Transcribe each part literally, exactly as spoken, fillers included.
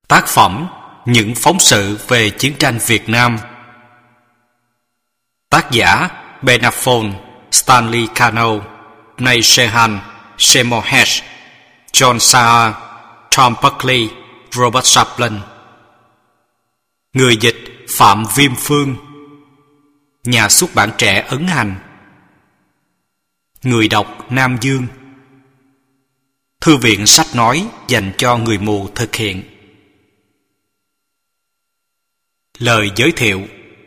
Tác phẩm Những phóng sự về chiến tranh Việt Nam. Tác giả Bernard Stanley Cano, Nay Shehan, Seymour Hersh, John Saar, Tom Buckley, Robert Chaplin. Người dịch Phạm Viêm Phương. Nhà xuất bản Trẻ Ấn Hành. Người đọc Nam Dương. Thư viện sách nói dành cho người mù thực hiện. Lời giới thiệu.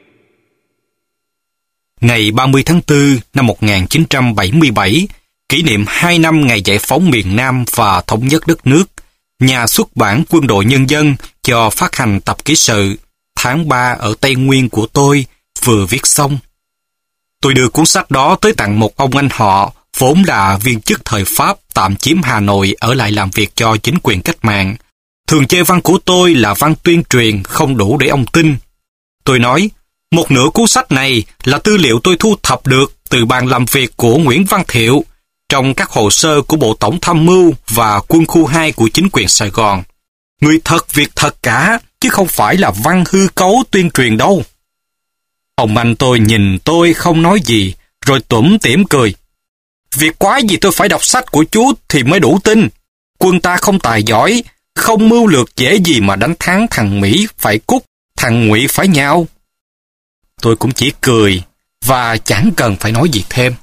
Ngày ba mươi tháng tư năm một nghìn chín trăm bảy mươi bảy, kỷ niệm hai năm ngày giải phóng miền Nam và thống nhất đất nước, nhà xuất bản Quân đội Nhân dân cho phát hành tập ký sự Tháng ba ở Tây Nguyên của tôi vừa viết xong. Tôi đưa cuốn sách đó tới tặng một ông anh họ vốn là viên chức thời Pháp tạm chiếm Hà Nội ở lại làm việc cho chính quyền cách mạng. Thường chê văn của tôi là văn tuyên truyền không đủ để ông tin. Tôi nói, một nửa cuốn sách này là tư liệu tôi thu thập được từ bàn làm việc của Nguyễn Văn Thiệu trong các hồ sơ của Bộ Tổng Tham mưu và Quân khu hai của chính quyền Sài Gòn. Người thật việc thật cả, chứ không phải là văn hư cấu tuyên truyền đâu. Ông anh tôi nhìn tôi không nói gì, rồi tủm tỉm cười. Việc quái gì tôi phải đọc sách của chú thì mới đủ tin. Quân ta không tài giỏi, không mưu lược dễ gì mà đánh thắng thằng Mỹ phải cút, thằng Ngụy phải nhao. Tôi cũng chỉ cười và chẳng cần phải nói gì thêm.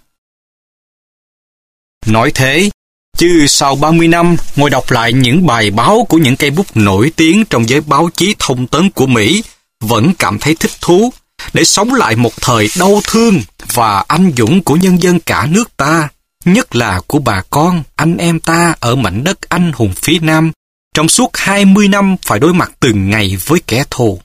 Nói thế, chứ sau ba mươi năm ngồi đọc lại những bài báo của những cây bút nổi tiếng trong giới báo chí thông tấn của Mỹ, vẫn cảm thấy thích thú để sống lại một thời đau thương và anh dũng của nhân dân cả nước ta, nhất là của bà con, anh em ta ở mảnh đất anh hùng phía Nam, trong suốt hai mươi năm phải đối mặt từng ngày với kẻ thù.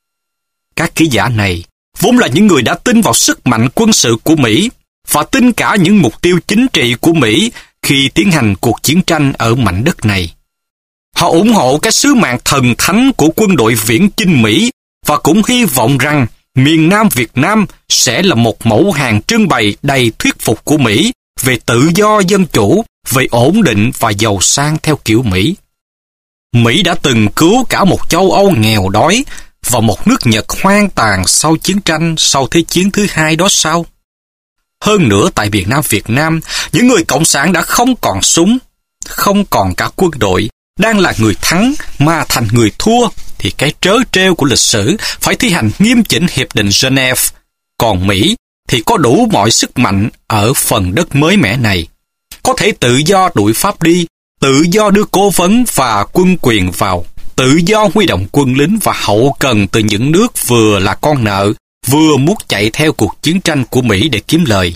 Các ký giả này vốn là những người đã tin vào sức mạnh quân sự của Mỹ và tin cả những mục tiêu chính trị của Mỹ khi tiến hành cuộc chiến tranh ở mảnh đất này. Họ ủng hộ cái sứ mạng thần thánh của quân đội viễn chinh Mỹ và cũng hy vọng rằng miền Nam Việt Nam sẽ là một mẫu hàng trưng bày đầy thuyết phục của Mỹ về tự do dân chủ, về ổn định và giàu sang theo kiểu Mỹ. Mỹ đã từng cứu cả một châu Âu nghèo đói và một nước Nhật hoang tàn sau chiến tranh, sau Thế chiến thứ hai đó sao? Hơn nữa tại miền Nam Việt Nam, những người cộng sản đã không còn súng, không còn cả quân đội, đang là người thắng mà thành người thua, thì cái trớ trêu của lịch sử phải thi hành nghiêm chỉnh Hiệp định Geneva. Còn Mỹ thì có đủ mọi sức mạnh ở phần đất mới mẻ này. Có thể tự do đuổi Pháp đi, tự do đưa cố vấn và quân quyền vào, tự do huy động quân lính và hậu cần từ những nước vừa là con nợ, vừa muốn chạy theo cuộc chiến tranh của Mỹ để kiếm lời.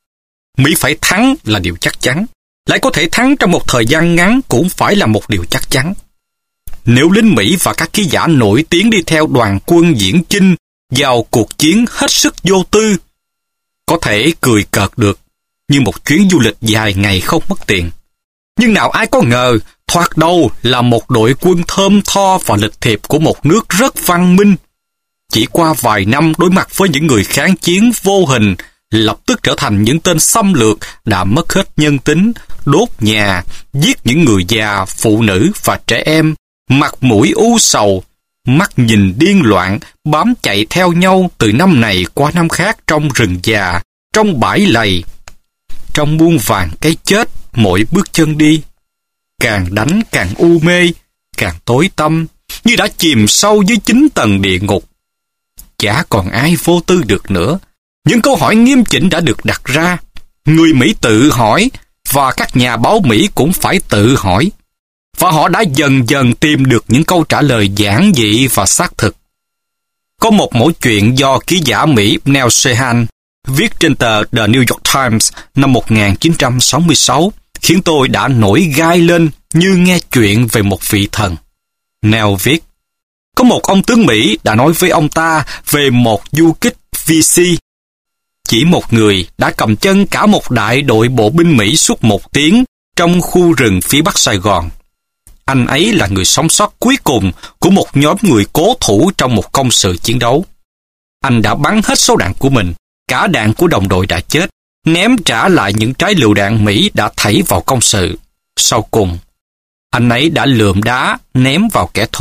Mỹ phải thắng là điều chắc chắn, lại có thể thắng trong một thời gian ngắn cũng phải là một điều chắc chắn. Nếu lính Mỹ và các ký giả nổi tiếng đi theo đoàn quân viễn chinh vào cuộc chiến hết sức vô tư, có thể cười cợt được, như một chuyến du lịch dài ngày không mất tiền. Nhưng nào ai có ngờ, thoạt đầu là một đội quân thơm tho và lịch thiệp của một nước rất văn minh. Chỉ qua vài năm đối mặt với những người kháng chiến vô hình, lập tức trở thành những tên xâm lược đã mất hết nhân tính, đốt nhà, giết những người già, phụ nữ và trẻ em, mặt mũi u sầu, mắt nhìn điên loạn, bám chạy theo nhau từ năm này qua năm khác trong rừng già, trong bãi lầy, trong muôn vàn cái chết mỗi bước chân đi. Càng đánh càng u mê, càng tối tăm, như đã chìm sâu dưới chín tầng địa ngục. Chả còn ai vô tư được nữa. Những câu hỏi nghiêm chỉnh đã được đặt ra. Người Mỹ tự hỏi, và các nhà báo Mỹ cũng phải tự hỏi. Và họ đã dần dần tìm được những câu trả lời giản dị và xác thực. Có một mẩu chuyện do ký giả Mỹ Neil Shehan viết trên tờ The New York Times năm một nghìn chín trăm sáu mươi sáu khiến tôi đã nổi gai lên như nghe chuyện về một vị thần. Neil viết, có một ông tướng Mỹ đã nói với ông ta về một du kích vi si. Chỉ một người đã cầm chân cả một đại đội bộ binh Mỹ suốt một tiếng trong khu rừng phía bắc Sài Gòn. Anh ấy là người sống sót cuối cùng của một nhóm người cố thủ trong một công sự chiến đấu. Anh đã bắn hết số đạn của mình, cả đạn của đồng đội đã chết, ném trả lại những trái lựu đạn Mỹ đã thảy vào công sự. Sau cùng, anh ấy đã lượm đá ném vào kẻ thù,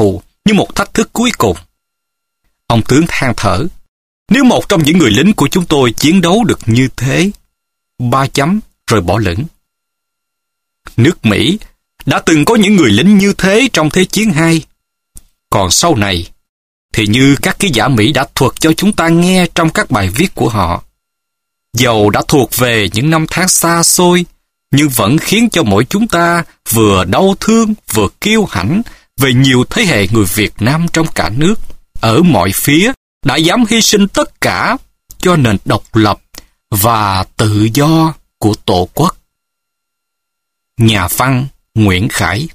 như một thách thức cuối cùng. Ông tướng than thở, nếu một trong những người lính của chúng tôi chiến đấu được như thế, ba chấm rồi bỏ lửng. Nước Mỹ đã từng có những người lính như thế trong Thế chiến hai. Còn sau này, thì như các ký giả Mỹ đã thuật cho chúng ta nghe trong các bài viết của họ, dầu đã thuộc về những năm tháng xa xôi, nhưng vẫn khiến cho mỗi chúng ta vừa đau thương vừa kiêu hãnh về nhiều thế hệ người Việt Nam trong cả nước, ở mọi phía, đã dám hy sinh tất cả cho nền độc lập và tự do của Tổ quốc. Nhà văn Nguyễn Khải.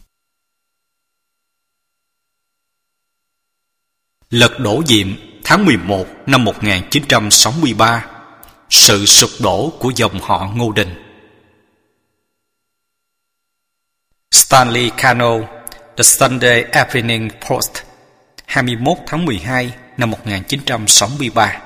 Lật đổ Diệm tháng mười một năm một nghìn chín trăm sáu mươi ba. Sự sụp đổ của dòng họ Ngô Đình. Stanley Cano, The Sunday Evening Post, hai mươi mốt tháng mười hai năm một nghìn chín trăm sáu mươi ba.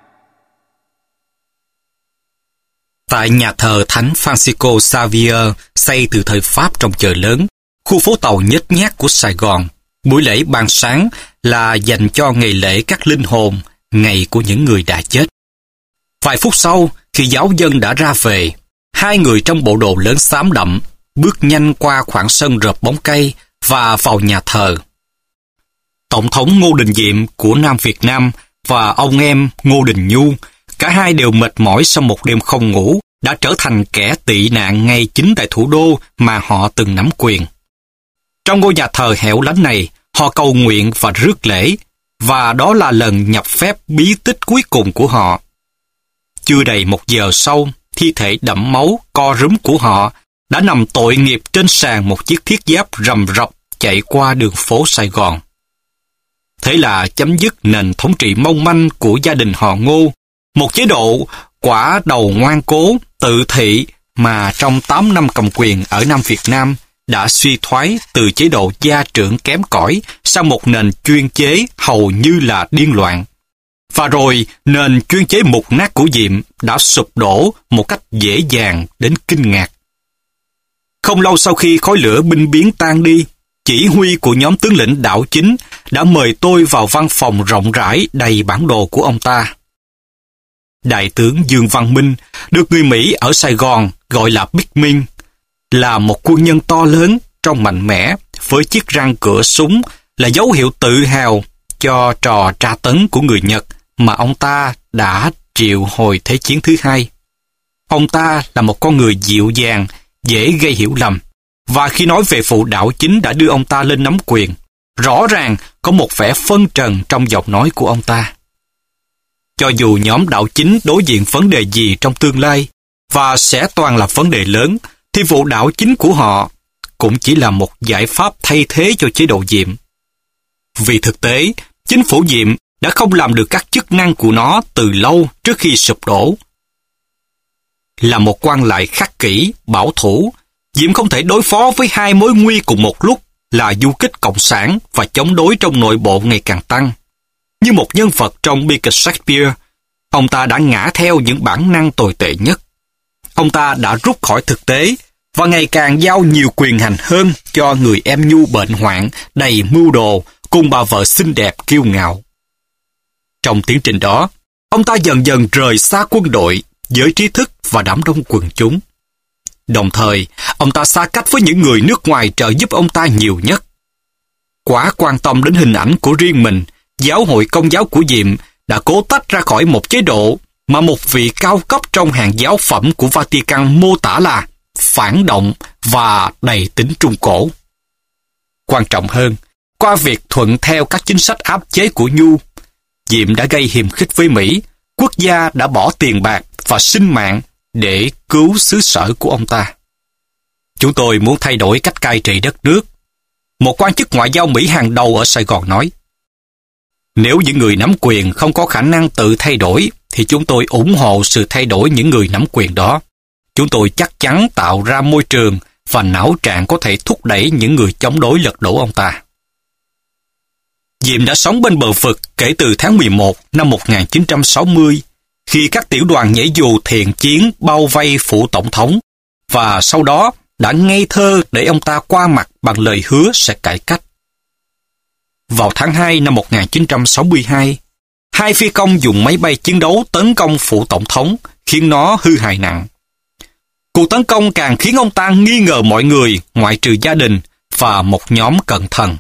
Tại nhà thờ Thánh Francisco Xavier xây từ thời Pháp trong chợ lớn, khu phố tàu nhếch nhác của Sài Gòn, buổi lễ ban sáng là dành cho ngày lễ các linh hồn, ngày của những người đã chết. Vài phút sau, khi giáo dân đã ra về, hai người trong bộ đồ lớn xám đậm bước nhanh qua khoảng sân rợp bóng cây và vào nhà thờ. Tổng thống Ngô Đình Diệm của Nam Việt Nam và ông em Ngô Đình Nhu, cả hai đều mệt mỏi sau một đêm không ngủ, đã trở thành kẻ tị nạn ngay chính tại thủ đô mà họ từng nắm quyền. Trong ngôi nhà thờ hẻo lánh này, họ cầu nguyện và rước lễ, và đó là lần nhập phép bí tích cuối cùng của họ. Chưa đầy một giờ sau, thi thể đẫm máu, co rúm của họ đã nằm tội nghiệp trên sàn một chiếc thiết giáp rầm rập chạy qua đường phố Sài Gòn. Thế là chấm dứt nền thống trị mong manh của gia đình họ Ngô, một chế độ quả đầu ngoan cố, tự thị mà trong tám năm cầm quyền ở Nam Việt Nam đã suy thoái từ chế độ gia trưởng kém cỏi sang một nền chuyên chế hầu như là điên loạn. Và rồi, nền chuyên chế mục nát của Diệm đã sụp đổ một cách dễ dàng đến kinh ngạc. Không lâu sau khi khói lửa binh biến tan đi, chỉ huy của nhóm tướng lĩnh đảo chính đã mời tôi vào văn phòng rộng rãi đầy bản đồ của ông ta. Đại tướng Dương Văn Minh, được người Mỹ ở Sài Gòn gọi là Big Minh, là một quân nhân to lớn, trông mạnh mẽ, với chiếc răng cửa súng là dấu hiệu tự hào cho trò tra tấn của người Nhật mà ông ta đã chịu hồi Thế chiến thứ hai. Ông ta là một con người dịu dàng, dễ gây hiểu lầm, và khi nói về vụ đảo chính đã đưa ông ta lên nắm quyền, rõ ràng có một vẻ phân trần trong giọng nói của ông ta. Cho dù nhóm đảo chính đối diện vấn đề gì trong tương lai, và sẽ toàn là vấn đề lớn, thì vụ đảo chính của họ cũng chỉ là một giải pháp thay thế cho chế độ Diệm. Vì thực tế, chính phủ Diệm đã không làm được các chức năng của nó từ lâu trước khi sụp đổ. Là một quan lại khắc kỷ, bảo thủ, Diệm không thể đối phó với hai mối nguy cùng một lúc là du kích cộng sản và chống đối trong nội bộ ngày càng tăng. Như một nhân vật trong bi kịch Shakespeare, ông ta đã ngã theo những bản năng tồi tệ nhất. Ông ta đã rút khỏi thực tế và ngày càng giao nhiều quyền hành hơn cho người em nhu bệnh hoạn, đầy mưu đồ, cùng bà vợ xinh đẹp kiêu ngạo. Trong tiến trình đó, ông ta dần dần rời xa quân đội, giới trí thức và đám đông quần chúng. Đồng thời, ông ta xa cách với những người nước ngoài trợ giúp ông ta nhiều nhất. Quá quan tâm đến hình ảnh của riêng mình, Giáo hội Công giáo của Diệm đã cố tách ra khỏi một chế độ mà một vị cao cấp trong hàng giáo phẩm của Vatican mô tả là phản động và đầy tính trung cổ. Quan trọng hơn, qua việc thuận theo các chính sách áp chế của Nhu, Diệm đã gây hiềm khích với Mỹ, quốc gia đã bỏ tiền bạc và sinh mạng để cứu xứ sở của ông ta. Chúng tôi muốn thay đổi cách cai trị đất nước. Một quan chức ngoại giao Mỹ hàng đầu ở Sài Gòn nói, nếu những người nắm quyền không có khả năng tự thay đổi, thì chúng tôi ủng hộ sự thay đổi những người nắm quyền đó. Chúng tôi chắc chắn tạo ra môi trường và não trạng có thể thúc đẩy những người chống đối lật đổ ông ta. Diệm đã sống bên bờ vực kể từ tháng mười một năm một nghìn chín trăm sáu mươi, khi các tiểu đoàn nhảy dù thiện chiến bao vây phủ tổng thống, và sau đó đã ngây thơ để ông ta qua mặt bằng lời hứa sẽ cải cách. vào tháng hai năm một nghìn chín trăm sáu mươi hai, hai phi công dùng máy bay chiến đấu tấn công phủ tổng thống, khiến nó hư hại nặng. Cuộc tấn công càng khiến ông ta nghi ngờ mọi người ngoại trừ gia đình và một nhóm cận thần.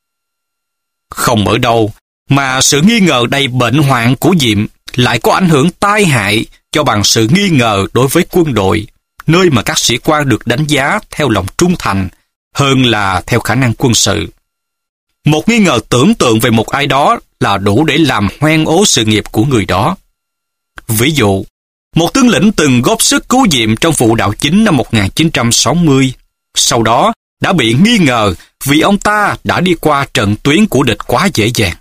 Không ở đâu mà sự nghi ngờ đầy bệnh hoạn của Diệm lại có ảnh hưởng tai hại cho bằng sự nghi ngờ đối với quân đội, nơi mà các sĩ quan được đánh giá theo lòng trung thành hơn là theo khả năng quân sự. Một nghi ngờ tưởng tượng về một ai đó là đủ để làm hoen ố sự nghiệp của người đó. Ví dụ, một tướng lĩnh từng góp sức cứu Diệm trong vụ đảo chính năm một nghìn chín trăm sáu mươi, sau đó đã bị nghi ngờ vì ông ta đã đi qua trận tuyến của địch quá dễ dàng.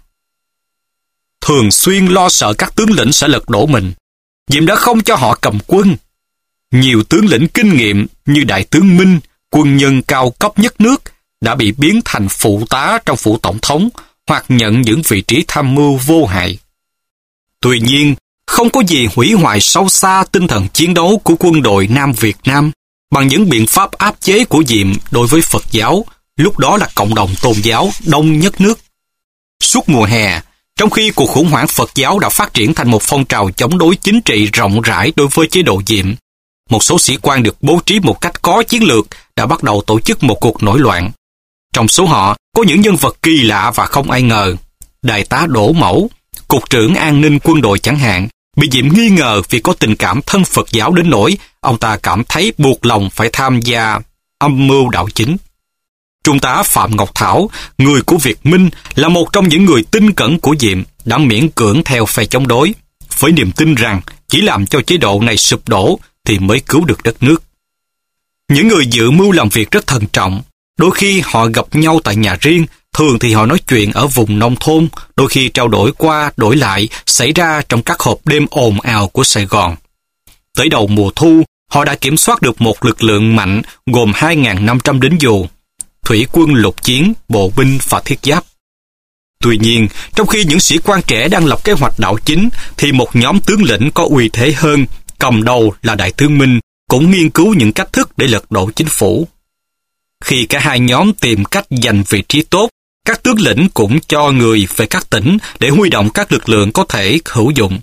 Thường xuyên lo sợ các tướng lĩnh sẽ lật đổ mình, Diệm đã không cho họ cầm quân. Nhiều tướng lĩnh kinh nghiệm như Đại tướng Minh, quân nhân cao cấp nhất nước, đã bị biến thành phụ tá trong phủ tổng thống hoặc nhận những vị trí tham mưu vô hại. Tuy nhiên, không có gì hủy hoại sâu xa tinh thần chiến đấu của quân đội Nam Việt Nam bằng những biện pháp áp chế của Diệm đối với Phật giáo, lúc đó là cộng đồng tôn giáo đông nhất nước. Suốt mùa hè, trong khi cuộc khủng hoảng Phật giáo đã phát triển thành một phong trào chống đối chính trị rộng rãi đối với chế độ Diệm, một số sĩ quan được bố trí một cách có chiến lược đã bắt đầu tổ chức một cuộc nổi loạn. Trong số họ có những nhân vật kỳ lạ và không ai ngờ. Đại tá Đỗ Mẫu, cục trưởng an ninh quân đội chẳng hạn, bị Diệm nghi ngờ vì có tình cảm thân Phật giáo đến nỗi ông ta cảm thấy buộc lòng phải tham gia âm mưu đảo chính. Trung tá Phạm Ngọc Thảo, người của Việt Minh, là một trong những người tin cẩn của Diệm, đã miễn cưỡng theo phe chống đối, với niềm tin rằng chỉ làm cho chế độ này sụp đổ thì mới cứu được đất nước. Những người dự mưu làm việc rất thận trọng, đôi khi họ gặp nhau tại nhà riêng, thường thì họ nói chuyện ở vùng nông thôn, đôi khi trao đổi qua, đổi lại, xảy ra trong các hộp đêm ồn ào của Sài Gòn. Tới đầu mùa thu, họ đã kiểm soát được một lực lượng mạnh gồm hai nghìn năm trăm lính dù, thủy quân lục chiến, bộ binh và thiết giáp. Tuy nhiên, trong khi những sĩ quan trẻ đang lập kế hoạch đảo chính, thì một nhóm tướng lĩnh có uy thế hơn, cầm đầu là Đại tướng Minh, cũng nghiên cứu những cách thức để lật đổ chính phủ. Khi cả hai nhóm tìm cách giành vị trí tốt, các tướng lĩnh cũng cho người về các tỉnh để huy động các lực lượng có thể hữu dụng.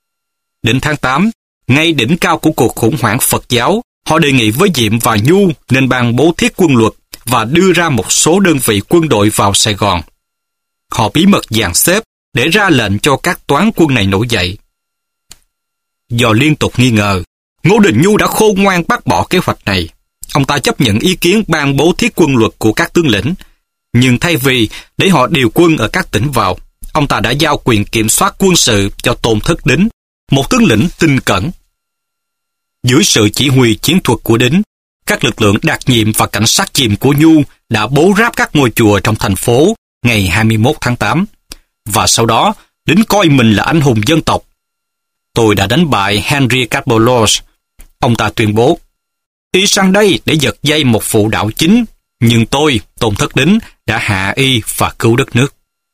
Đến tháng tám, ngay đỉnh cao của cuộc khủng hoảng Phật giáo, họ đề nghị với Diệm và Nhu nên ban bố thiết quân luật và đưa ra một số đơn vị quân đội vào Sài Gòn. Họ bí mật dàn xếp để ra lệnh cho các toán quân này nổi dậy. Do liên tục nghi ngờ, Ngô Đình Nhu đã khôn ngoan bác bỏ kế hoạch này. Ông ta chấp nhận ý kiến ban bố thiết quân luật của các tướng lĩnh, nhưng thay vì để họ điều quân ở các tỉnh vào, ông ta đã giao quyền kiểm soát quân sự cho Tôn Thất Đính, một tướng lĩnh tinh cẩn. Dưới sự chỉ huy chiến thuật của Đính, các lực lượng đặc nhiệm và cảnh sát chìm của Nhu đã bố ráp các ngôi chùa trong thành phố ngày hai mươi mốt tháng tám, và sau đó Đính coi mình là anh hùng dân tộc. Tôi đã đánh bại Henry Carbolos, ông ta tuyên bố. Y sang đây để giật dây một vụ đảo chính, nhưng tôi, Tôn Thất Đính, đã hạ y và cứu đất nước.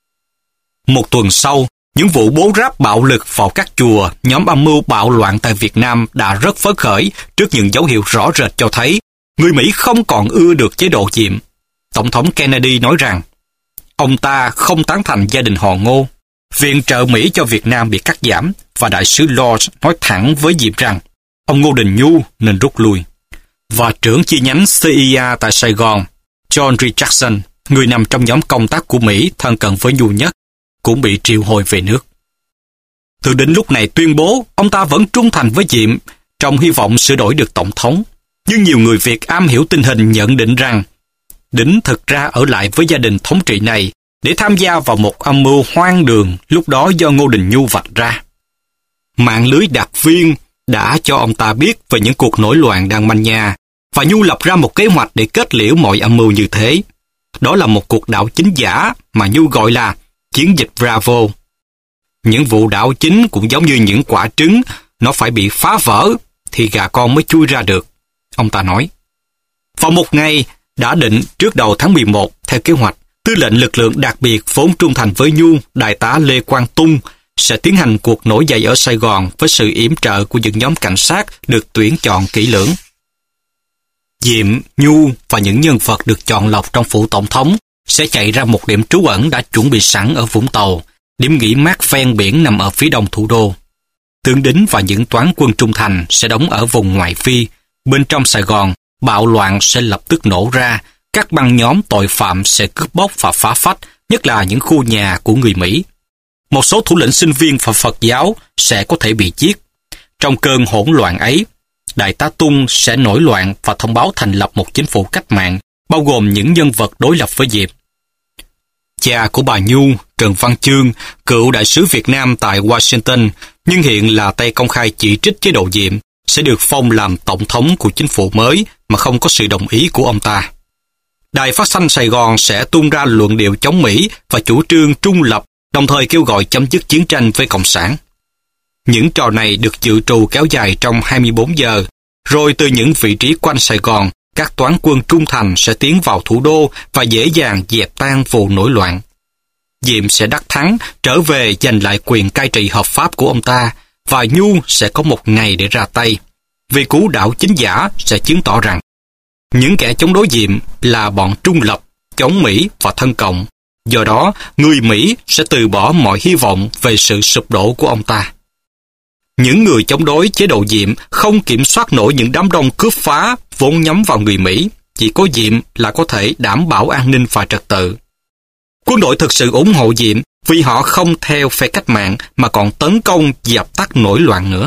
Một tuần sau, những vụ bố ráp bạo lực vào các chùa, nhóm âm mưu bạo loạn tại Việt Nam đã rất phấn khởi trước những dấu hiệu rõ rệt cho thấy người Mỹ không còn ưa được chế độ Diệm. Tổng thống Kennedy nói rằng ông ta không tán thành gia đình họ Ngô. Viện trợ Mỹ cho Việt Nam bị cắt giảm và đại sứ Lodge nói thẳng với Diệm rằng ông Ngô Đình Nhu nên rút lui. Và trưởng chi nhánh xê i a tại Sài Gòn, John Richardson, người nằm trong nhóm công tác của Mỹ thân cận với Nhu nhất, cũng bị triệu hồi về nước. Thượng Đỉnh lúc này tuyên bố ông ta vẫn trung thành với Diệm trong hy vọng sửa đổi được tổng thống. Nhưng nhiều người Việt am hiểu tình hình nhận định rằng Đỉnh thực ra ở lại với gia đình thống trị này để tham gia vào một âm mưu hoang đường lúc đó do Ngô Đình Nhu vạch ra. Mạng lưới đặc viên đã cho ông ta biết về những cuộc nổi loạn đang manh nha, và Nhu lập ra một kế hoạch để kết liễu mọi âm mưu như thế. Đó là một cuộc đảo chính giả mà Nhu gọi là chiến dịch Bravo. Những vụ đảo chính cũng giống như những quả trứng, nó phải bị phá vỡ thì gà con mới chui ra được, ông ta nói. Vào một ngày đã định trước đầu tháng mười một, theo kế hoạch, tư lệnh lực lượng đặc biệt vốn trung thành với Nhu, đại tá Lê Quang Tung, sẽ tiến hành cuộc nổi dậy ở Sài Gòn với sự yểm trợ của những nhóm cảnh sát được tuyển chọn kỹ lưỡng. Diệm, Nhu và những nhân vật được chọn lọc trong phủ tổng thống sẽ chạy ra một điểm trú ẩn đã chuẩn bị sẵn ở Vũng Tàu, điểm nghỉ mát ven biển nằm ở phía đông thủ đô. Tướng Đính và những toán quân trung thành sẽ đóng ở vùng ngoại vi. Bên trong Sài Gòn, bạo loạn sẽ lập tức nổ ra, các băng nhóm tội phạm sẽ cướp bóc và phá phách, nhất là những khu nhà của người Mỹ. Một số thủ lĩnh sinh viên và Phật giáo sẽ có thể bị giết. Trong cơn hỗn loạn ấy, Đại tá Tung sẽ nổi loạn và thông báo thành lập một chính phủ cách mạng, bao gồm những nhân vật đối lập với Diệm. Cha của bà Nhu, Trần Văn Chương, cựu đại sứ Việt Nam tại Washington, nhưng hiện là tay công khai chỉ trích chế độ Diệm, sẽ được phong làm tổng thống của chính phủ mới mà không có sự đồng ý của ông ta. Đài phát thanh Sài Gòn sẽ tung ra luận điệu chống Mỹ và chủ trương trung lập, đồng thời kêu gọi chấm dứt chiến tranh với Cộng sản. Những trò này được dự trù kéo dài trong hai mươi bốn giờ, rồi từ những vị trí quanh Sài Gòn, các toán quân trung thành sẽ tiến vào thủ đô và dễ dàng dẹp tan vụ nổi loạn. Diệm sẽ đắc thắng, trở về giành lại quyền cai trị hợp pháp của ông ta, và Nhu sẽ có một ngày để ra tay. Vì cú đảo chính giả sẽ chứng tỏ rằng những kẻ chống đối Diệm là bọn trung lập, chống Mỹ và thân cộng. Do đó, người Mỹ sẽ từ bỏ mọi hy vọng về sự sụp đổ của ông ta. Những người chống đối chế độ Diệm không kiểm soát nổi những đám đông cướp phá vốn nhắm vào người Mỹ. Chỉ có Diệm là có thể đảm bảo an ninh và trật tự. Quân đội thực sự ủng hộ Diệm vì họ không theo phe cách mạng mà còn tấn công dập tắt nổi loạn nữa.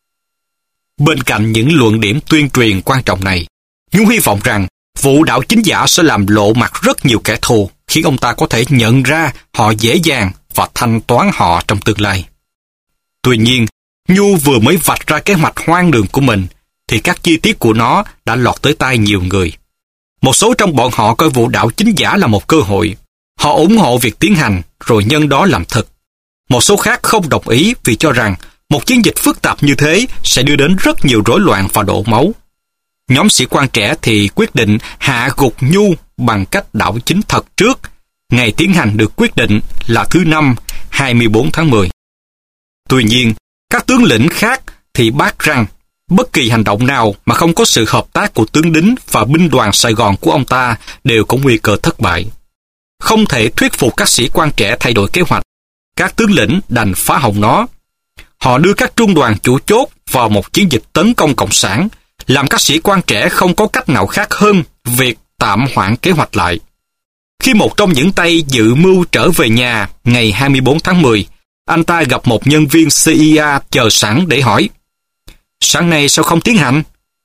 Bên cạnh những luận điểm tuyên truyền quan trọng này, Nhu hy vọng rằng vụ đảo chính giả sẽ làm lộ mặt rất nhiều kẻ thù, khiến ông ta có thể nhận ra họ dễ dàng và thanh toán họ trong tương lai. Tuy nhiên, Nhu vừa mới vạch ra kế hoạch hoang đường của mình, thì các chi tiết của nó đã lọt tới tai nhiều người. Một số trong bọn họ coi vụ đảo chính giả là một cơ hội. Họ ủng hộ việc tiến hành, rồi nhân đó làm thực. Một số khác không đồng ý vì cho rằng một chiến dịch phức tạp như thế sẽ đưa đến rất nhiều rối loạn và đổ máu. Nhóm sĩ quan trẻ thì quyết định hạ gục Nhu bằng cách đảo chính thật trước. Ngày tiến hành được quyết định là thứ Năm, hai mươi bốn tháng mười. Tuy nhiên, các tướng lĩnh khác thì bác rằng bất kỳ hành động nào mà không có sự hợp tác của tướng Đính và binh đoàn Sài Gòn của ông ta đều có nguy cơ thất bại. Không thể thuyết phục các sĩ quan trẻ thay đổi kế hoạch. Các tướng lĩnh đành phá hỏng nó. Họ đưa các trung đoàn chủ chốt vào một chiến dịch tấn công Cộng sản, làm các sĩ quan trẻ không có cách nào khác hơn việc tạm hoãn kế hoạch lại. Khi một trong những tay dự mưu trở về nhà ngày hai mươi bốn tháng mười, anh ta gặp một nhân viên xê i a chờ sẵn để hỏi: "Sáng nay sao không tiến hành?"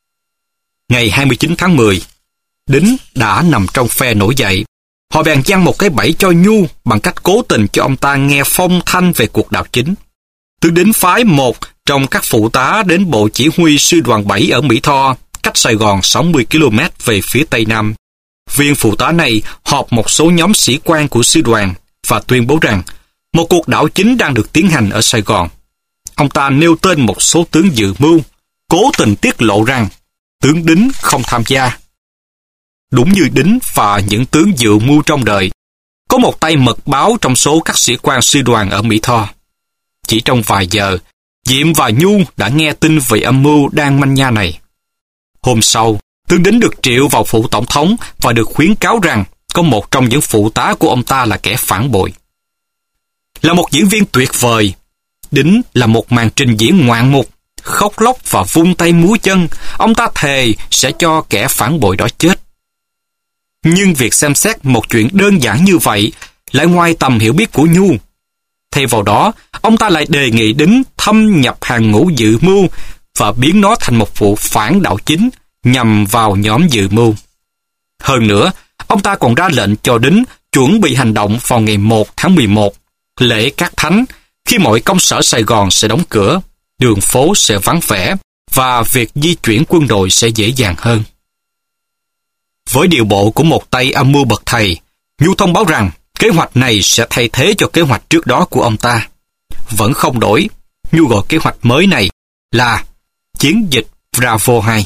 Ngày hai mươi chín tháng mười, Đính đã nằm trong phe nổi dậy. Họ bèn giăng một cái bẫy cho Nhu bằng cách cố tình cho ông ta nghe phong thanh về cuộc đảo chính. Tướng Đính phái một trong các phụ tá đến bộ chỉ huy sư đoàn bảy ở Mỹ Tho, cách Sài Gòn sáu mươi ki lô mét về phía tây nam. Viên phụ tá này họp một số nhóm sĩ quan của sư đoàn và tuyên bố rằng một cuộc đảo chính đang được tiến hành ở Sài Gòn. Ông ta nêu tên một số tướng dự mưu, cố tình tiết lộ rằng tướng Đính không tham gia. Đúng như Đính và những tướng dự mưu trong đời, có một tay mật báo trong số các sĩ quan sư đoàn ở Mỹ Tho. Chỉ trong vài giờ, Diệm và Nhu đã nghe tin về âm mưu đang manh nha này. Hôm sau, tướng Đính được triệu vào phủ tổng thống và được khuyến cáo rằng có một trong những phụ tá của ông ta là kẻ phản bội. Là một diễn viên tuyệt vời, Đính là một màn trình diễn ngoạn mục, khóc lóc và vung tay múa chân. Ông ta thề sẽ cho kẻ phản bội đó chết. Nhưng việc xem xét một chuyện đơn giản như vậy lại ngoài tầm hiểu biết của Nhu. Thay vào đó, ông ta lại đề nghị Đính thâm nhập hàng ngũ dự mưu và biến nó thành một vụ phản đảo chính nhằm vào nhóm dự mưu. Hơn nữa, ông ta còn ra lệnh cho Đính chuẩn bị hành động vào ngày một tháng mười một, lễ Cát Thánh, khi mọi công sở Sài Gòn sẽ đóng cửa, đường phố sẽ vắng vẻ và việc di chuyển quân đội sẽ dễ dàng hơn. Với điều bộ của một tay âm mưu bậc thầy, Nhu thông báo rằng kế hoạch này sẽ thay thế cho kế hoạch trước đó của ông ta. Vẫn không đổi, Nhu gọi kế hoạch mới này là chiến dịch Bravo hai.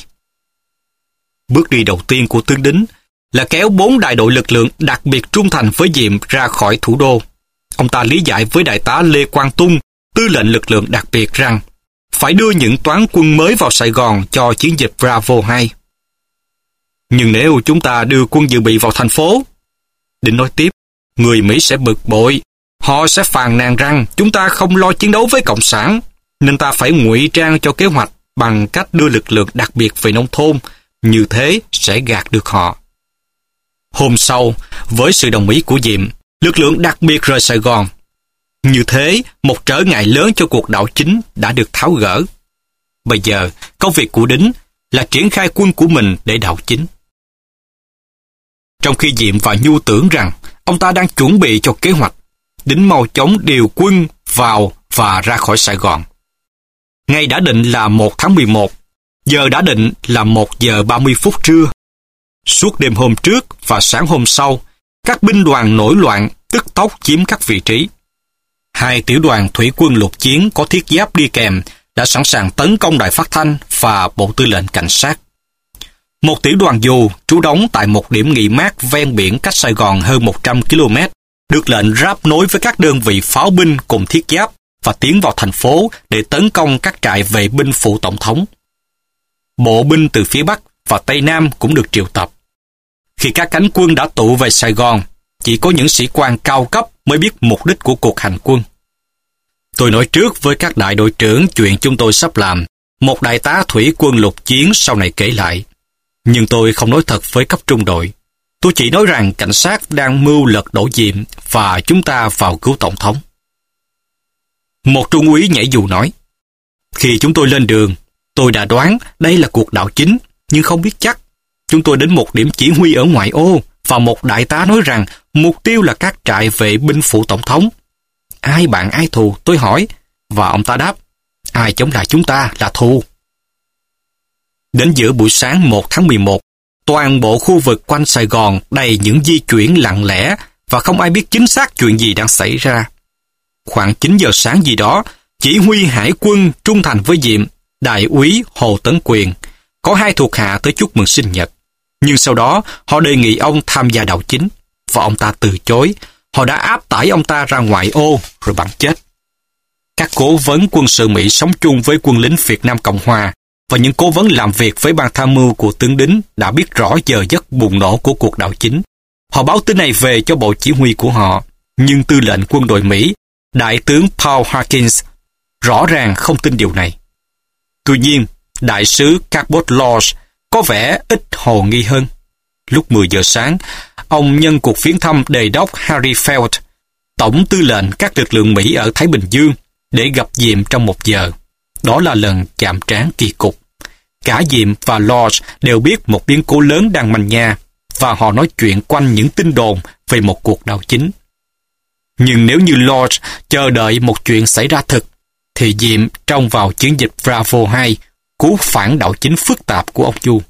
Bước đi đầu tiên của tướng Đính là kéo bốn đại đội lực lượng đặc biệt trung thành với Diệm ra khỏi thủ đô. Ông ta lý giải với đại tá Lê Quang Tung, tư lệnh lực lượng đặc biệt rằng phải đưa những toán quân mới vào Sài Gòn cho chiến dịch Bravo hai. Nhưng nếu chúng ta đưa quân dự bị vào thành phố, Đinh nói tiếp, người Mỹ sẽ bực bội. Họ sẽ phàn nàn rằng chúng ta không lo chiến đấu với Cộng sản, nên ta phải ngụy trang cho kế hoạch bằng cách đưa lực lượng đặc biệt về nông thôn, như thế sẽ gạt được họ. Hôm sau, với sự đồng ý của Diệm, lực lượng đặc biệt rời Sài Gòn. Như thế, một trở ngại lớn cho cuộc đảo chính đã được tháo gỡ. Bây giờ, công việc của Đính là triển khai quân của mình để đảo chính. Trong khi Diệm và Nhu tưởng rằng ông ta đang chuẩn bị cho kế hoạch, Đính mau chóng điều quân vào và ra khỏi Sài Gòn. Ngày đã định là một tháng mười một, giờ đã định là một giờ ba mươi phút trưa. Suốt đêm hôm trước và sáng hôm sau, các binh đoàn nổi loạn, tức tốc chiếm các vị trí. Hai tiểu đoàn thủy quân lục chiến có thiết giáp đi kèm đã sẵn sàng tấn công đài phát thanh và bộ tư lệnh cảnh sát. Một tiểu đoàn dù trú đóng tại một điểm nghỉ mát ven biển cách Sài Gòn hơn một trăm ki lô mét, được lệnh ráp nối với các đơn vị pháo binh cùng thiết giáp và tiến vào thành phố để tấn công các trại vệ binh phụ tổng thống. Bộ binh từ phía Bắc và Tây Nam cũng được triệu tập. Khi các cánh quân đã tụ về Sài Gòn, chỉ có những sĩ quan cao cấp mới biết mục đích của cuộc hành quân. Tôi nói trước với các đại đội trưởng chuyện chúng tôi sắp làm, một đại tá thủy quân lục chiến sau này kể lại. Nhưng tôi không nói thật với cấp trung đội. Tôi chỉ nói rằng cảnh sát đang mưu lật đổ Diệm và chúng ta vào cứu tổng thống. Một trung úy nhảy dù nói, khi chúng tôi lên đường, tôi đã đoán đây là cuộc đảo chính, nhưng không biết chắc. Chúng tôi đến một điểm chỉ huy ở ngoại ô, và một đại tá nói rằng mục tiêu là các trại vệ binh phụ tổng thống. Ai bạn ai thù, tôi hỏi, và ông ta đáp, ai chống lại chúng ta là thù. Đến giữa buổi sáng một tháng mười một, toàn bộ khu vực quanh Sài Gòn đầy những di chuyển lặng lẽ và không ai biết chính xác chuyện gì đang xảy ra. Khoảng chín giờ sáng gì đó, chỉ huy hải quân trung thành với Diệm, đại úy Hồ Tấn Quyền, có hai thuộc hạ tới chúc mừng sinh nhật. Nhưng sau đó, họ đề nghị ông tham gia đảo chính, và ông ta từ chối. Họ đã áp tải ông ta ra ngoại ô rồi bắn chết. Các cố vấn quân sự Mỹ sống chung với quân lính Việt Nam Cộng Hòa và những cố vấn làm việc với ban tham mưu của tướng Đính đã biết rõ giờ giấc bùng nổ của cuộc đảo chính. Họ báo tin này về cho bộ chỉ huy của họ, nhưng tư lệnh quân đội Mỹ, đại tướng Paul Hawkins, rõ ràng không tin điều này. Tuy nhiên, đại sứ Cabot Lodge có vẻ ít hồ nghi hơn. Lúc mười giờ sáng, ông nhân cuộc viếng thăm đề đốc Harry Feld, tổng tư lệnh các lực lượng Mỹ ở Thái Bình Dương, để gặp Diệm trong một giờ. Đó là lần chạm trán kỳ cục. Cả Diệm và Lodge đều biết một biến cố lớn đang manh nha, và họ nói chuyện quanh những tin đồn về một cuộc đảo chính. Nhưng nếu như Lodge chờ đợi một chuyện xảy ra thực, thì Diệm trông vào chiến dịch Bravo hai, cú phản đảo chính phức tạp của ông Du.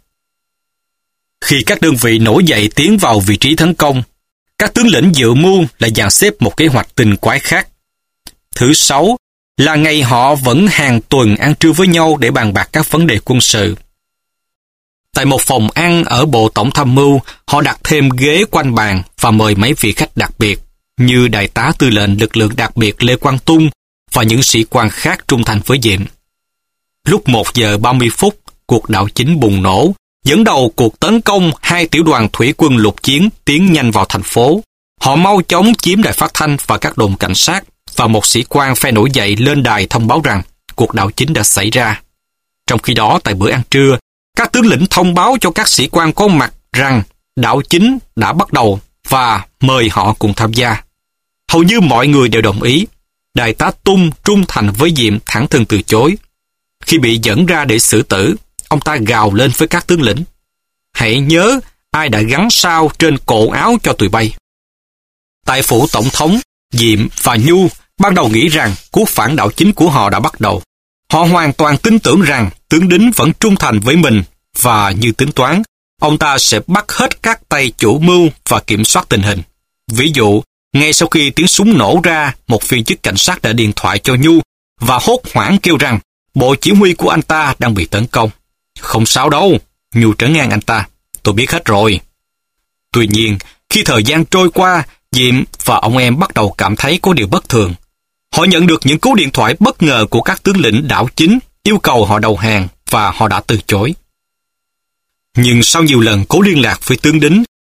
Khi các đơn vị nổi dậy tiến vào vị trí tấn công, các tướng lĩnh dự mưu lại dàn xếp một kế hoạch tinh quái khác. Thứ sáu là ngày họ vẫn hàng tuần ăn trưa với nhau để bàn bạc các vấn đề quân sự. Tại một phòng ăn ở Bộ Tổng tham mưu, họ đặt thêm ghế quanh bàn và mời mấy vị khách đặc biệt, như đại tá tư lệnh lực lượng đặc biệt Lê Quang Tung và những sĩ quan khác trung thành với Diệm. Lúc một giờ ba mươi phút, cuộc đảo chính bùng nổ, dẫn đầu cuộc tấn công hai tiểu đoàn thủy quân lục chiến tiến nhanh vào thành phố. Họ mau chóng chiếm đài phát thanh và các đồn cảnh sát, và một sĩ quan phe nổi dậy lên đài thông báo rằng cuộc đảo chính đã xảy ra. Trong khi đó, tại bữa ăn trưa, các tướng lĩnh thông báo cho các sĩ quan có mặt rằng đảo chính đã bắt đầu và mời họ cùng tham gia. Hầu như mọi người đều đồng ý. Đại tá Tung trung thành với Diệm thẳng thừng từ chối. Khi bị dẫn ra để xử tử, ông ta gào lên với các tướng lĩnh: hãy nhớ ai đã gắn sao trên cổ áo cho tụi bay. Tại phủ tổng thống, Diệm và Nhu ban đầu nghĩ rằng cuộc phản đảo chính của họ đã bắt đầu. Họ hoàn toàn tin tưởng rằng tướng Đính vẫn trung thành với mình, và như tính toán, ông ta sẽ bắt hết các tay chủ mưu và kiểm soát tình hình. Ví dụ, ngay sau khi tiếng súng nổ ra, một viên chức cảnh sát đã điện thoại cho Nhu và hốt hoảng kêu rằng bộ chỉ huy của anh ta đang bị tấn công. Không sao đâu, Nhu trấn an anh ta, tôi biết hết rồi. Tuy nhiên, khi thời gian trôi qua, Diệm và ông em bắt đầu cảm thấy có điều bất thường. Họ nhận được những cú điện thoại bất ngờ của các tướng lĩnh đảo chính yêu cầu họ đầu hàng, và họ đã từ chối. Nhưng sau nhiều lần cố liên lạc với tướng Đính,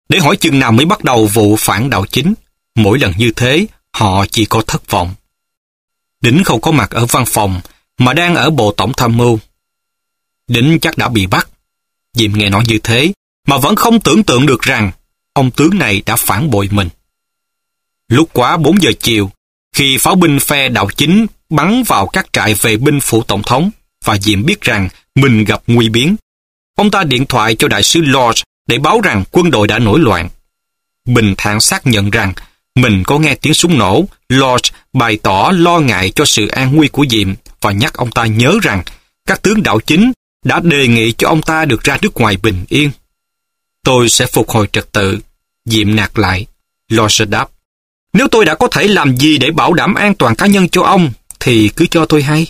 để hỏi chừng nào mới bắt đầu vụ phản đạo chính. Mỗi lần như thế, họ chỉ có thất vọng. Đỉnh không có mặt ở văn phòng, mà đang ở Bộ Tổng Tham mưu. Đỉnh chắc đã bị bắt. Diệm nghe nói như thế, mà vẫn không tưởng tượng được rằng ông tướng này đã phản bội mình. Lúc quá bốn giờ chiều, khi pháo binh phe đạo chính bắn vào các trại vệ binh phủ tổng thống, và Diệm biết rằng mình gặp nguy biến, ông ta điện thoại cho đại sứ Lodge để báo rằng quân đội đã nổi loạn. Bình thản xác nhận rằng mình có nghe tiếng súng nổ. Lodge bày tỏ lo ngại cho sự an nguy của Diệm và nhắc ông ta nhớ rằng các tướng đạo chính đã đề nghị cho ông ta được ra nước ngoài bình yên. Tôi sẽ phục hồi trật tự, Diệm nạt lại. Lodge đáp, nếu tôi đã có thể làm gì để bảo đảm an toàn cá nhân cho ông, thì cứ cho tôi hay.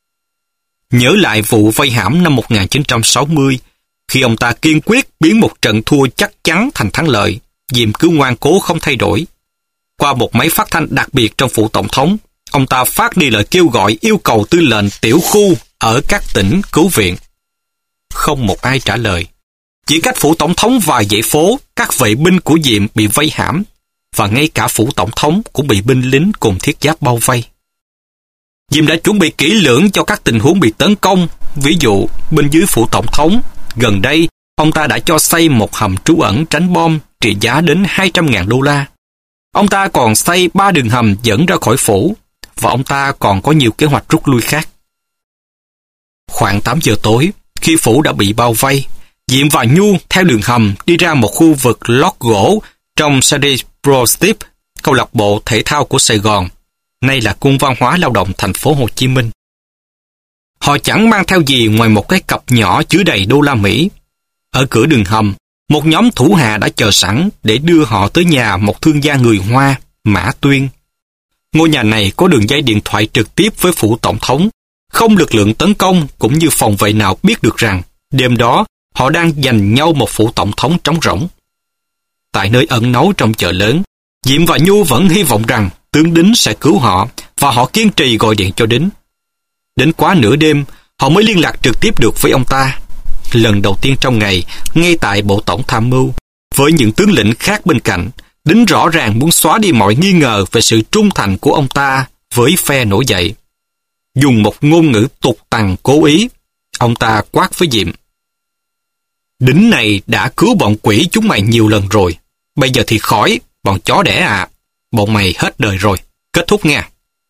Nhớ lại vụ vây hãm năm một nghìn chín trăm sáu mươi, khi ông ta kiên quyết biến một trận thua chắc chắn thành thắng lợi, Diệm cứ ngoan cố không thay đổi. Qua một máy phát thanh đặc biệt trong phủ tổng thống, ông ta phát đi lời kêu gọi yêu cầu tư lệnh tiểu khu ở các tỉnh cứu viện. Không một ai trả lời. Chỉ cách phủ tổng thống vài dãy phố, các vệ binh của Diệm bị vây hãm, và ngay cả phủ tổng thống cũng bị binh lính cùng thiết giáp bao vây. Diệm đã chuẩn bị kỹ lưỡng cho các tình huống bị tấn công. Ví dụ, bên dưới phủ tổng thống, gần đây, ông ta đã cho xây một hầm trú ẩn tránh bom trị giá đến hai trăm nghìn đô la. Ông ta còn xây ba đường hầm dẫn ra khỏi phủ, và ông ta còn có nhiều kế hoạch rút lui khác. Khoảng tám giờ tối, khi phủ đã bị bao vây, Diệm và Nhu theo đường hầm đi ra một khu vực lót gỗ trong Stade Brostip, câu lạc bộ thể thao của Sài Gòn, nay là Cung văn hóa lao động thành phố Hồ Chí Minh. Họ chẳng mang theo gì ngoài một cái cặp nhỏ chứa đầy đô la Mỹ. Ở cửa đường hầm, một nhóm thủ hạ đã chờ sẵn để đưa họ tới nhà một thương gia người Hoa, Mã Tuyên. Ngôi nhà này có đường dây điện thoại trực tiếp với phủ tổng thống. Không lực lượng tấn công cũng như phòng vệ nào biết được rằng đêm đó họ đang giành nhau một phủ tổng thống trống rỗng. Tại nơi ẩn náu trong chợ lớn, Diệm và Nhu vẫn hy vọng rằng tướng Đính sẽ cứu họ, và họ kiên trì gọi điện cho Đính. Đến quá nửa đêm, họ mới liên lạc trực tiếp được với ông ta. Lần đầu tiên trong ngày, ngay tại Bộ Tổng Tham mưu, với những tướng lĩnh khác bên cạnh, Đính rõ ràng muốn xóa đi mọi nghi ngờ về sự trung thành của ông ta với phe nổi dậy. Dùng một ngôn ngữ tục tằn cố ý, ông ta quát với Diệm: Đính này đã cứu bọn quỷ chúng mày nhiều lần rồi. Bây giờ thì khỏi, bọn chó đẻ à. Bọn mày hết đời rồi. Kết thúc nha.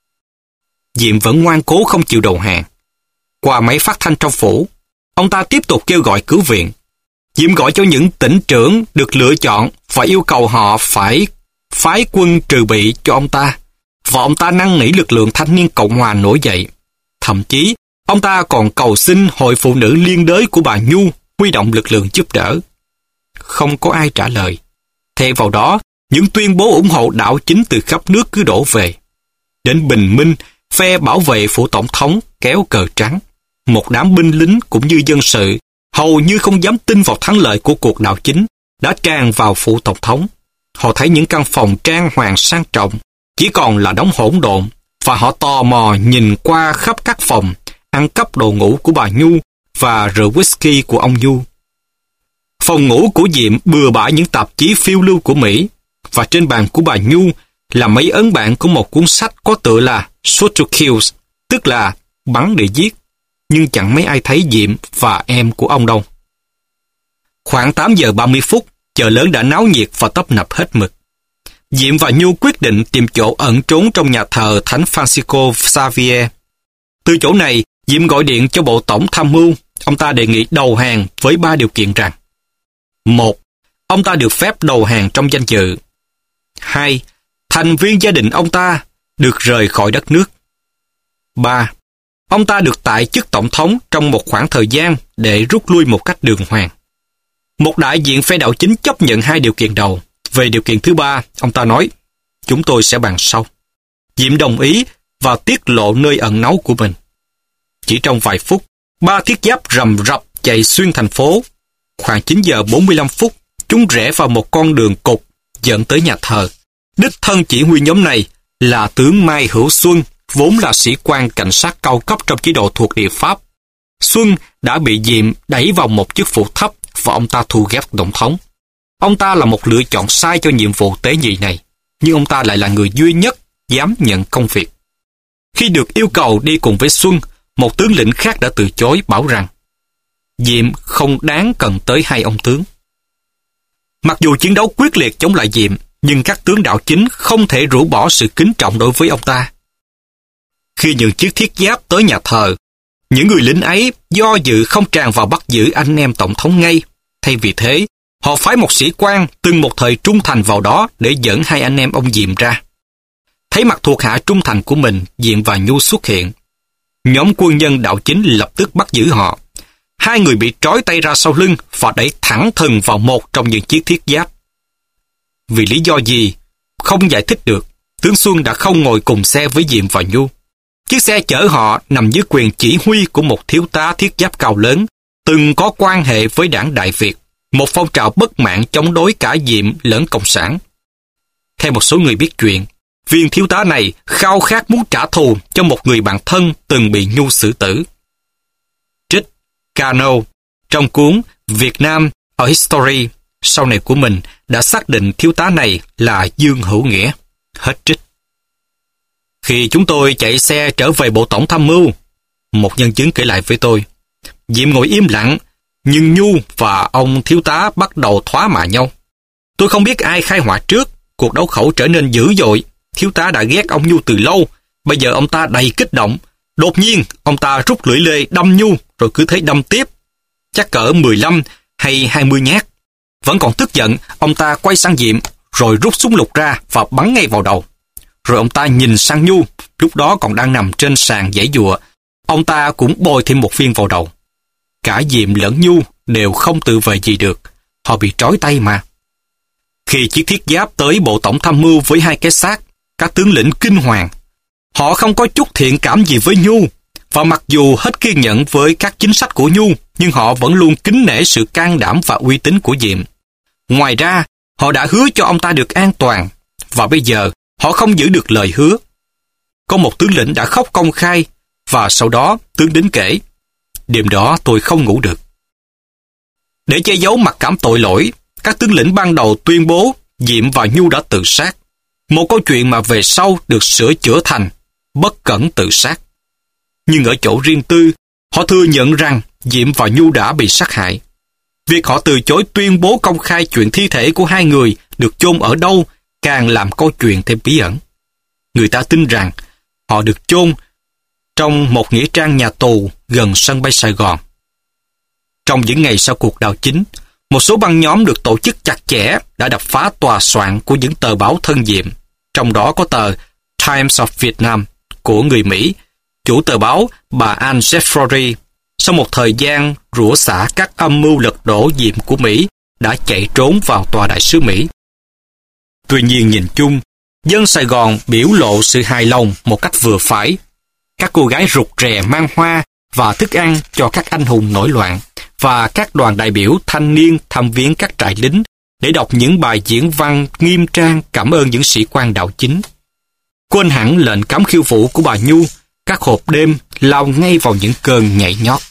Diệm vẫn ngoan cố không chịu đầu hàng. Qua máy phát thanh trong phủ, ông ta tiếp tục kêu gọi cứu viện. Diệm gọi cho những tỉnh trưởng được lựa chọn và yêu cầu họ phải phái quân trừ bị cho ông ta. Và ông ta năn nỉ lực lượng thanh niên Cộng hòa nổi dậy. Thậm chí, ông ta còn cầu xin Hội Phụ nữ Liên đới của bà Nhu huy động lực lượng giúp đỡ. Không có ai trả lời. Thay vào đó, những tuyên bố ủng hộ đảo chính từ khắp nước cứ đổ về. Đến bình minh, phe bảo vệ phủ tổng thống kéo cờ trắng. Một đám binh lính cũng như dân sự, hầu như không dám tin vào thắng lợi của cuộc đảo chính, đã tràn vào phủ tổng thống. Họ thấy những căn phòng trang hoàng sang trọng, chỉ còn là đống hỗn độn, và họ tò mò nhìn qua khắp các phòng, ăn cắp đồ ngủ của bà Nhu và rượu whisky của ông Nhu. Phòng ngủ của Diệm bừa bãi những tạp chí phiêu lưu của Mỹ, và trên bàn của bà Nhu là mấy ấn bản của một cuốn sách có tựa là Shoot to Kill, tức là bắn để giết, nhưng chẳng mấy ai thấy Diệm và em của ông đâu. Khoảng tám giờ ba mươi phút, chợ lớn đã náo nhiệt và tấp nập hết mực. Diệm và Nhu quyết định tìm chỗ ẩn trốn trong nhà thờ Thánh Francisco Xavier. Từ chỗ này, Diệm gọi điện cho Bộ Tổng Tham mưu. Ông ta đề nghị đầu hàng với ba điều kiện rằng: một. Ông ta được phép đầu hàng trong danh dự. Hai. Thành viên gia đình ông ta được rời khỏi đất nước. Ba. Ông ta được tại chức tổng thống trong một khoảng thời gian để rút lui một cách đường hoàng. Một đại diện phe đạo chính chấp nhận hai điều kiện đầu. Về điều kiện thứ ba, ông ta nói: chúng tôi sẽ bàn sau. Diệm đồng ý và tiết lộ nơi ẩn náu của mình. Chỉ trong vài phút, ba thiết giáp rầm rập chạy xuyên thành phố. Khoảng chín giờ bốn mươi lăm phút, chúng rẽ vào một con đường cụt dẫn tới nhà thờ. Đích thân chỉ huy nhóm này là tướng Mai Hữu Xuân, vốn là sĩ quan cảnh sát cao cấp trong chế độ thuộc địa Pháp. Xuân đã bị Diệm đẩy vào một chức vụ thấp và ông ta thù ghét tổng thống. Ông ta là một lựa chọn sai cho nhiệm vụ tế nhị này, nhưng ông ta lại là người duy nhất dám nhận công việc. Khi được yêu cầu đi cùng với Xuân, một tướng lĩnh khác đã từ chối, bảo rằng Diệm không đáng cần tới hai ông tướng. Mặc dù chiến đấu quyết liệt chống lại Diệm, nhưng các tướng đạo chính không thể rũ bỏ sự kính trọng đối với ông ta. Khi những chiếc thiết giáp tới nhà thờ, những người lính ấy do dự không tràn vào bắt giữ anh em tổng thống ngay. Thay vì thế, họ phái một sĩ quan từng một thời trung thành vào đó để dẫn hai anh em ông Diệm ra. Thấy mặt thuộc hạ trung thành của mình, Diệm và Nhu xuất hiện. Nhóm quân nhân đạo chính lập tức bắt giữ họ. Hai người bị trói tay ra sau lưng và đẩy thẳng thừng vào một trong những chiếc thiết giáp. Vì lý do gì, không giải thích được, tướng Xuân đã không ngồi cùng xe với Diệm và Nhu. Chiếc xe chở họ nằm dưới quyền chỉ huy của một thiếu tá thiết giáp cao lớn, từng có quan hệ với đảng Đại Việt, một phong trào bất mãn chống đối cả Diệm lẫn Cộng sản. Theo một số người biết chuyện, viên thiếu tá này khao khát muốn trả thù cho một người bạn thân từng bị Nhu xử tử. Trích Cano trong cuốn Việt Nam A History sau này của mình đã xác định thiếu tá này là Dương Hữu Nghĩa. Hết trích. Khi chúng tôi chạy xe trở về Bộ Tổng Tham mưu, một nhân chứng kể lại với tôi, Diệm ngồi im lặng, nhưng Nhu và ông thiếu tá bắt đầu thoá mạ nhau. Tôi không biết ai khai họa trước, cuộc đấu khẩu trở nên dữ dội. Thiếu tá đã ghét ông Nhu từ lâu, bây giờ ông ta đầy kích động. Đột nhiên, ông ta rút lưỡi lê đâm Nhu, rồi cứ thấy đâm tiếp. Chắc cỡ mười lăm hay hai mươi nhát. Vẫn còn tức giận, ông ta quay sang Diệm, rồi rút súng lục ra và bắn ngay vào đầu. Rồi ông ta nhìn sang Nhu, lúc đó còn đang nằm trên sàn giãy giụa. Ông ta cũng bôi thêm một viên vào đầu. Cả Diệm lẫn Nhu đều không tự vệ gì được. Họ bị trói tay mà. Khi chiếc thiết giáp tới Bộ Tổng Tham mưu với hai cái xác, các tướng lĩnh kinh hoàng. Họ không có chút thiện cảm gì với Nhu, và mặc dù hết kiên nhẫn với các chính sách của Nhu, nhưng họ vẫn luôn kính nể sự can đảm và uy tín của Diệm. Ngoài ra, họ đã hứa cho ông ta được an toàn, và bây giờ họ không giữ được lời hứa. Có một tướng lĩnh đã khóc công khai, và sau đó tướng đính kể, đêm đó tôi không ngủ được. Để che giấu mặc cảm tội lỗi, các tướng lĩnh ban đầu tuyên bố Diệm và Nhu đã tự sát. Một câu chuyện mà về sau được sửa chữa thành bất cẩn tự sát. Nhưng ở chỗ riêng tư, họ thừa nhận rằng Diệm và Nhu đã bị sát hại. Việc họ từ chối tuyên bố công khai chuyện thi thể của hai người được chôn ở đâu càng làm câu chuyện thêm bí ẩn. Người ta tin rằng họ được chôn trong một nghĩa trang nhà tù gần sân bay Sài Gòn. Trong những ngày sau cuộc đảo chính, một số băng nhóm được tổ chức chặt chẽ đã đập phá tòa soạn của những tờ báo thân Diệm, trong đó có tờ Times of Vietnam của người Mỹ. Chủ tờ báo, bà Ann Jeffrey, sau một thời gian rủa xả các âm mưu lật đổ Diệm của Mỹ, đã chạy trốn vào tòa đại sứ Mỹ. Tuy nhiên nhìn chung, dân Sài Gòn biểu lộ sự hài lòng một cách vừa phải. Các cô gái rụt rè mang hoa và thức ăn cho các anh hùng nổi loạn, và các đoàn đại biểu thanh niên thăm viếng các trại lính để đọc những bài diễn văn nghiêm trang cảm ơn những sĩ quan đạo chính. Quên hẳn lệnh cấm khiêu vũ của bà Nhu, các hộp đêm lao ngay vào những cơn nhảy nhót.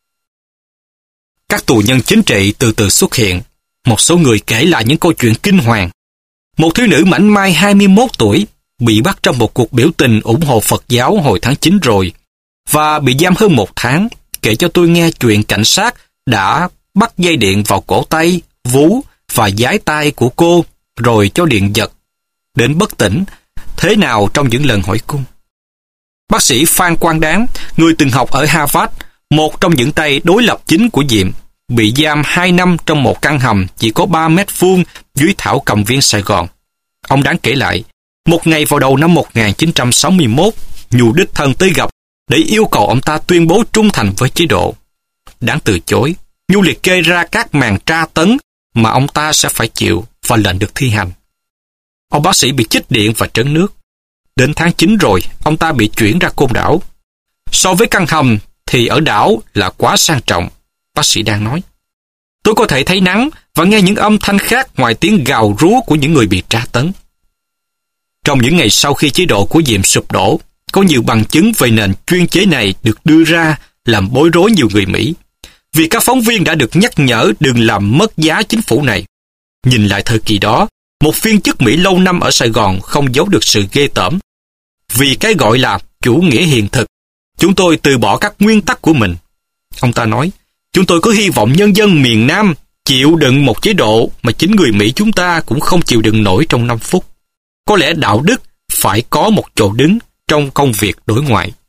Các tù nhân chính trị từ từ xuất hiện. Một số người kể lại những câu chuyện kinh hoàng. Một thiếu nữ mảnh mai hai mươi mốt tuổi bị bắt trong một cuộc biểu tình ủng hộ Phật giáo hồi tháng chín rồi, và bị giam hơn một tháng, kể cho tôi nghe chuyện cảnh sát đã bắt dây điện vào cổ tay, vú và giái tai của cô, rồi cho điện giật, đến bất tỉnh, thế nào trong những lần hỏi cung. Bác sĩ Phan Quang Đáng, người từng học ở Harvard, một trong những tay đối lập chính của Diệm, bị giam hai năm trong một căn hầm chỉ có ba mét vuông dưới Thảo Cầm Viên Sài Gòn. Ông Đáng kể lại, một ngày vào đầu năm một nghìn chín trăm sáu mươi mốt, Nhu đích thân tới gặp để yêu cầu ông ta tuyên bố trung thành với chế độ. Đáng từ chối. Nhu liệt kê ra các màn tra tấn mà ông ta sẽ phải chịu và lệnh được thi hành. Ông bác sĩ bị chích điện và trấn nước. Đến tháng chín rồi, ông ta bị chuyển ra Côn Đảo. So với căn hầm thì ở đảo là quá sang trọng, bác sĩ đang nói. Tôi có thể thấy nắng và nghe những âm thanh khác ngoài tiếng gào rú của những người bị tra tấn. Trong những ngày sau khi chế độ của Diệm sụp đổ, có nhiều bằng chứng về nền chuyên chế này được đưa ra làm bối rối nhiều người Mỹ, vì các phóng viên đã được nhắc nhở đừng làm mất giá chính phủ này. Nhìn lại thời kỳ đó, một viên chức Mỹ lâu năm ở Sài Gòn không giấu được sự ghê tởm. Vì cái gọi là chủ nghĩa hiện thực, chúng tôi từ bỏ các nguyên tắc của mình. Ông ta nói, chúng tôi có hy vọng nhân dân miền Nam chịu đựng một chế độ mà chính người Mỹ chúng ta cũng không chịu đựng nổi trong năm phút. Có lẽ đạo đức phải có một chỗ đứng trong công việc đối ngoại.